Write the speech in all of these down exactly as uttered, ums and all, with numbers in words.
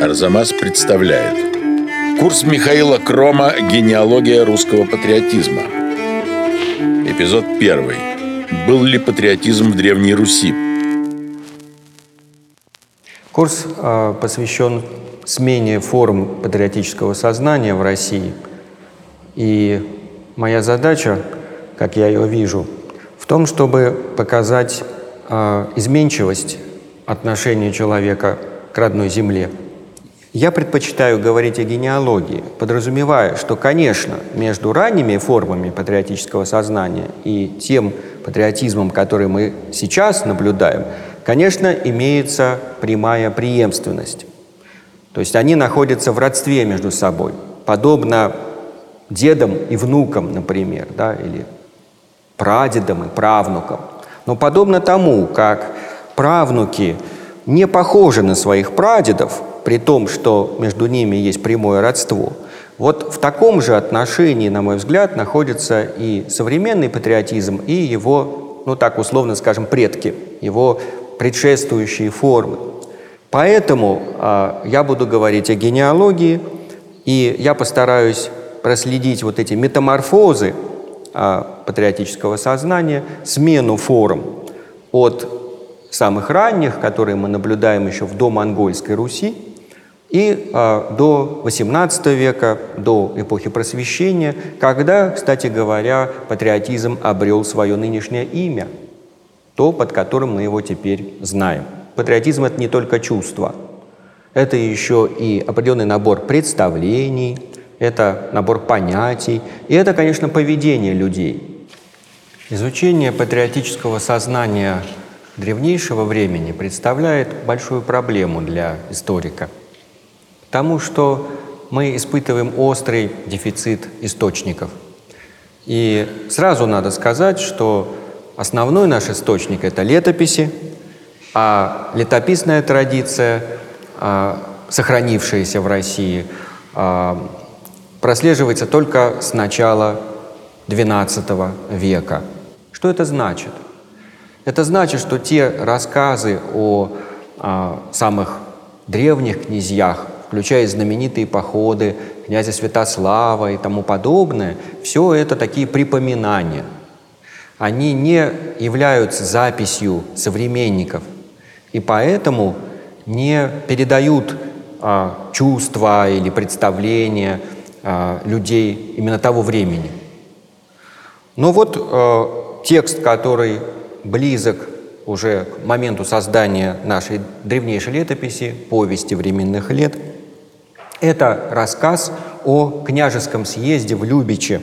Арзамас представляет курс Михаила Крома «Генеалогия русского патриотизма». Эпизод первый. Был ли патриотизм в Древней Руси? Курс э, посвящен смене форм патриотического сознания в России. И моя задача, как я ее вижу, в том, чтобы показать э, изменчивость отношения человека к родной земле. Я предпочитаю говорить о генеалогии, подразумевая, что, конечно, между ранними формами патриотического сознания и тем патриотизмом, который мы сейчас наблюдаем, конечно, имеется прямая преемственность. То есть они находятся в родстве между собой, подобно дедам и внукам, например, да, или прадедам и правнукам. Но подобно тому, как правнуки не похожи на своих прадедов, при том, что между ними есть прямое родство, вот в таком же отношении, на мой взгляд, находится и современный патриотизм, и его, ну так условно скажем, предки, его предшествующие формы. Поэтому э, я буду говорить о генеалогии, и я постараюсь проследить вот эти метаморфозы э, патриотического сознания, смену форм от самых ранних, которые мы наблюдаем еще в домонгольской Руси, и э, до восемнадцатого века, до эпохи Просвещения, когда, кстати говоря, патриотизм обрел свое нынешнее имя, то, под которым мы его теперь знаем. Патриотизм – это не только чувство, это еще и определенный набор представлений, это набор понятий, и это, конечно, поведение людей. Изучение патриотического сознания древнейшего времени представляет большую проблему для историка, потому что мы испытываем острый дефицит источников. И сразу надо сказать, что основной наш источник – это летописи, а летописная традиция, сохранившаяся в России, прослеживается только с начала двенадцатого века. Что это значит? Это значит, что те рассказы о, о самых древних князьях, включая знаменитые походы князя Святослава и тому подобное, все это такие припоминания. Они не являются записью современников, и поэтому не передают а, чувства или представления а, людей именно того времени. Но вот а, текст, который близок уже к моменту создания нашей древнейшей летописи, повести временных лет, это рассказ о княжеском съезде в Любиче,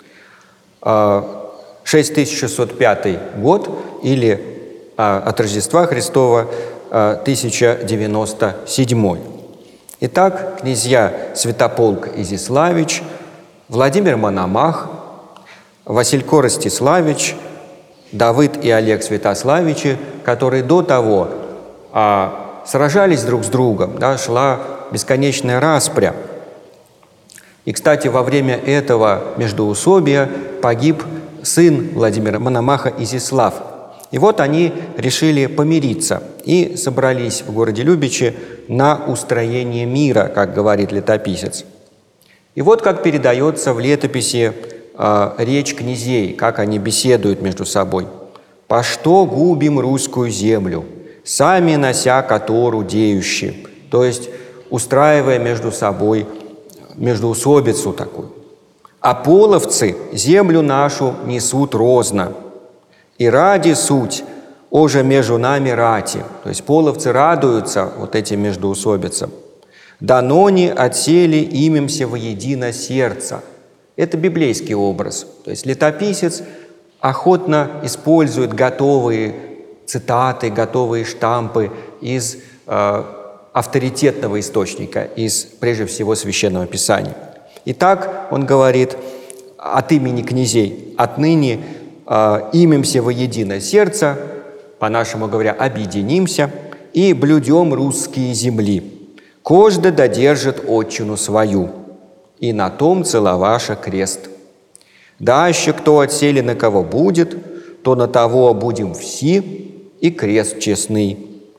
шесть тысяч шестьсот пятый год, или от Рождества Христова тысяча девяносто седьмой. Итак, князья Святополк Изяславич, Владимир Мономах, Василько Ростиславич, Давыд и Олег Святославичи, которые до того а, сражались друг с другом, да, шла бесконечная распря. И, кстати, во время этого междоусобия погиб сын Владимира Мономаха Изяслав. И вот они решили помириться и собрались в городе Любичи на устроение мира, как говорит летописец. И вот как передается в летописи э, речь князей, как они беседуют между собой. «По что губим русскую землю, сами нося котору деющие», то есть устраивая между собой междоусобицу такую. «А половцы землю нашу несут розно, и ради суть, оже между нами рати». То есть половцы радуются вот этим междоусобицам. «Данони отсели имемся воедино сердца». Это библейский образ. То есть летописец охотно использует готовые цитаты, готовые штампы из э, авторитетного источника, из, прежде всего, Священного Писания. Итак, он говорит от имени князей: «Отныне э, имемся воедино сердце», по-нашему говоря, объединимся, «и блюдем русские земли. Кожда додержит отчину свою, и на том целоваша крест. Да аще кто отсели на кого будет, то на того будем все, и крест честный.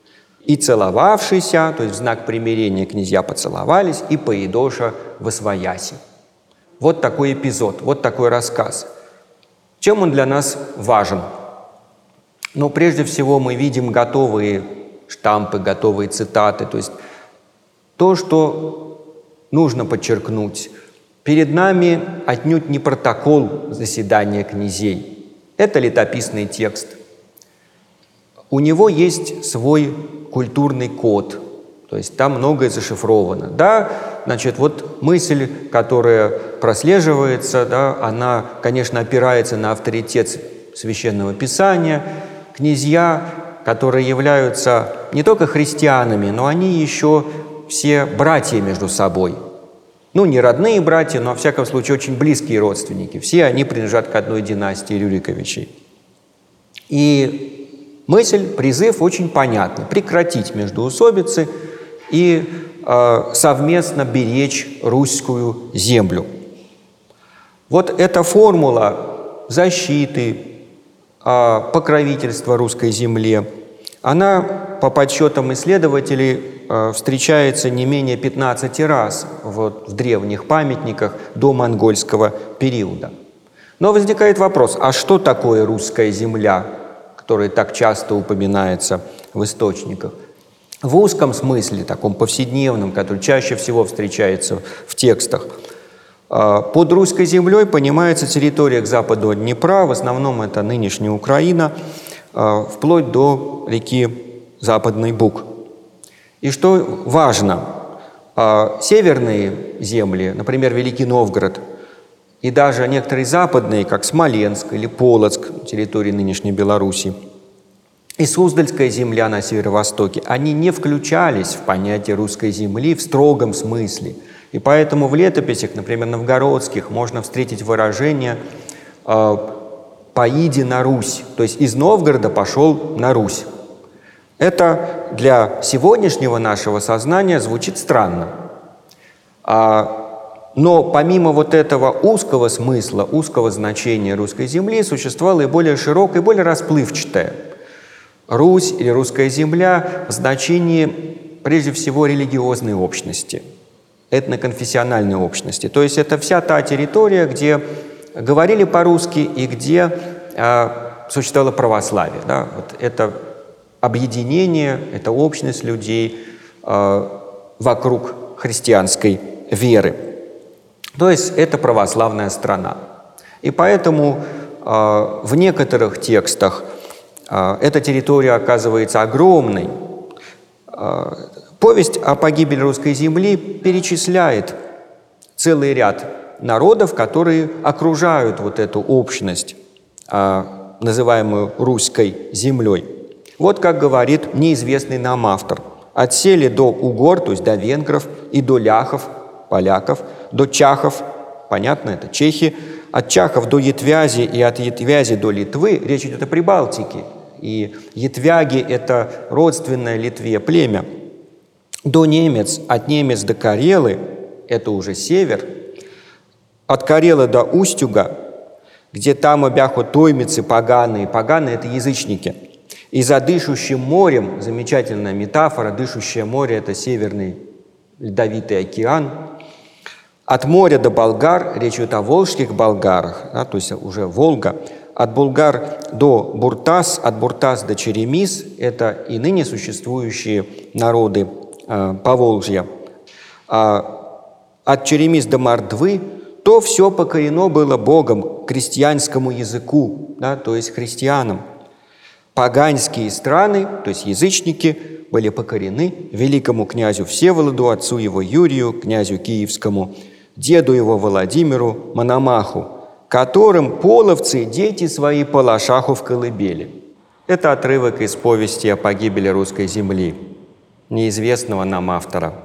И целовавшийся, то есть в знак примирения князья поцеловались, и поедоша восвояси. Вот такой эпизод, вот такой рассказ. Чем он для нас важен? Ну, прежде всего, мы видим готовые штампы, готовые цитаты, то есть то, что нужно подчеркнуть. Перед нами отнюдь не протокол заседания князей. Это летописный текст. У него есть свой культурный код, то есть там многое зашифровано. Да, значит, вот мысль, которая прослеживается, да, она, конечно, опирается на авторитет Священного Писания. Князья, которые являются не только христианами, но они еще все братья между собой. Ну, не родные братья, но, во всяком случае, очень близкие родственники. Все они принадлежат к одной династии Рюриковичей. И мысль, призыв очень понятный: прекратить междоусобицы и э, совместно беречь русскую землю. Вот эта формула защиты, э, покровительства русской земле, она, по подсчетам исследователей, э, встречается не менее пятнадцати раз вот, в древних памятниках до монгольского периода. Но возникает вопрос: а что такое русская земля, которая так часто упоминается в источниках? В узком смысле, таком повседневном, который чаще всего встречается в текстах, под русской землей понимается территория к западу от Днепра, в основном это нынешняя Украина, вплоть до реки Западный Буг. И что важно, северные земли, например, Великий Новгород, и даже некоторые западные, как Смоленск или Полоцк, территории нынешней Беларуси, и Суздальская земля на северо-востоке, они не включались в понятие русской земли в строгом смысле. И поэтому в летописях, например, новгородских, можно встретить выражение э, «поиди на Русь», то есть из Новгорода пошел на Русь. Это для сегодняшнего нашего сознания звучит странно. А, но помимо вот этого узкого смысла, узкого значения русской земли, существовало и более широкое, и более расплывчатое. Русь или русская земля в значении, прежде всего, религиозной общности, этноконфессиональной общности. То есть это вся та территория, где говорили по-русски и где э, существовало православие. Да? Вот это объединение, это общность людей э, вокруг христианской веры. То есть это православная страна. И поэтому э, в некоторых текстах э, эта территория оказывается огромной. Э, повесть о погибели русской земли перечисляет целый ряд народов, которые окружают вот эту общность, э, называемую русской землей. Вот как говорит неизвестный нам автор: отсели до угор, то есть до венгров, и до ляхов, поляков, до чахов, понятно, это чехи, от чахов до Етвязи и от Етвязи до Литвы, речь идет о Прибалтике, и Етвяги – это родственное Литве племя, до немец, от немец до Карелы – это уже север, от Карелы до Устюга, где там обяху тоймицы поганые, поганые – это язычники, и за дышущим морем, замечательная метафора, дышущее море – это Северный Ледовитый океан. От моря до болгар, речь идет о волжских болгарах, да, то есть уже Волга. От Булгар до Буртас, от Буртас до Черемис – это и ныне существующие народы э, Поволжья. А от Черемис до Мордвы – то все покорено было Богом, крестьянскому языку, да, то есть христианам. Поганские страны, то есть язычники, были покорены великому князю Всеволоду, отцу его Юрию, князю Киевскому, деду его Владимиру, Мономаху, которым половцы дети свои по лошаху в колыбели. Это отрывок из повести о погибели русской земли, неизвестного нам автора.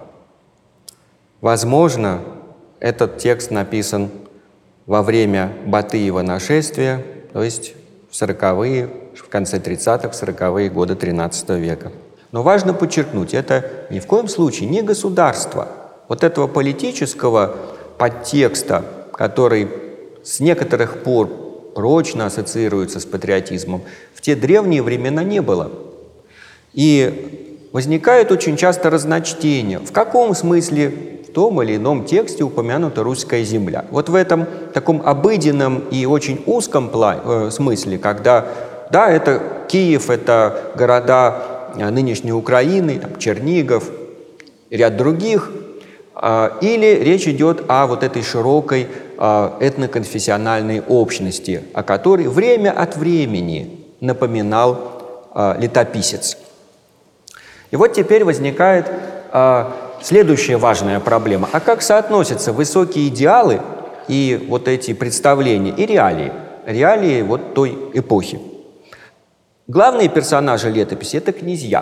Возможно, этот текст написан во время Батыева нашествия, то есть в сороковые, в конце тридцатых, сороковые годы тринадцатого века. Но важно подчеркнуть, это ни в коем случае не государство. Вот этого политического подтекста, который с некоторых пор прочно ассоциируется с патриотизмом, в те древние времена не было. И возникает очень часто разночтение. В каком смысле в том или ином тексте упомянута русская земля? Вот в этом таком обыденном и очень узком пла- э, смысле, когда, да, это Киев, это города нынешней Украины, там, Чернигов, ряд других, э, или речь идет о вот этой широкой э, этноконфессиональной общности, о которой время от времени напоминал э, летописец. И вот теперь возникает э, следующая важная проблема. А как соотносятся высокие идеалы и вот эти представления, и реалии? Реалии вот той эпохи. Главные персонажи летописи – это князья.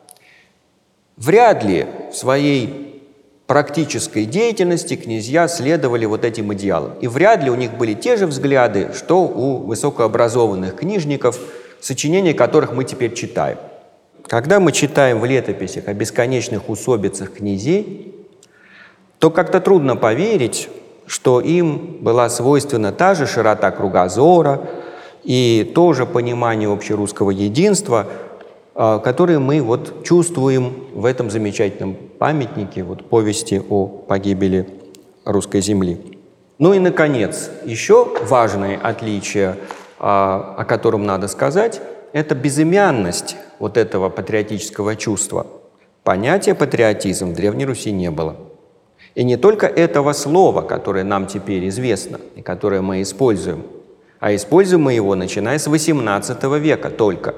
Вряд ли в своей практической деятельности князья следовали вот этим идеалам. И вряд ли у них были те же взгляды, что у высокообразованных книжников, сочинения которых мы теперь читаем. Когда мы читаем в летописях о бесконечных усобицах князей, то как-то трудно поверить, что им была свойственна та же широта кругозора и то же понимание общерусского единства, которые мы вот чувствуем в этом замечательном памятнике, вот повести о погибели русской земли. Ну и, наконец, еще важное отличие, о котором надо сказать, это безымянность вот этого патриотического чувства. Понятия патриотизм в Древней Руси не было. И не только этого слова, которое нам теперь известно и которое мы используем, а используем мы его, начиная с восемнадцатого века только.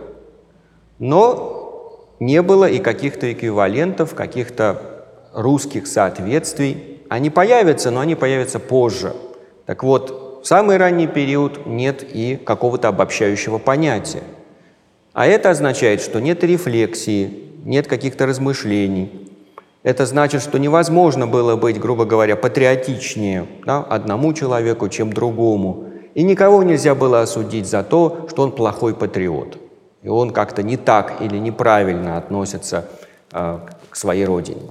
Но не было и каких-то эквивалентов, каких-то русских соответствий. Они появятся, но они появятся позже. Так вот, в самый ранний период нет и какого-то обобщающего понятия. А это означает, что нет рефлексии, нет каких-то размышлений. Это значит, что невозможно было быть, грубо говоря, патриотичнее, да, одному человеку, чем другому. И никого нельзя было осудить за то, что он плохой патриот. И он как-то не так или неправильно относится э, к своей родине.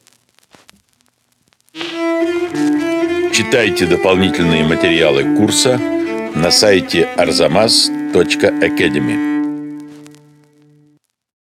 Читайте дополнительные материалы курса на сайте арзамас точка академи.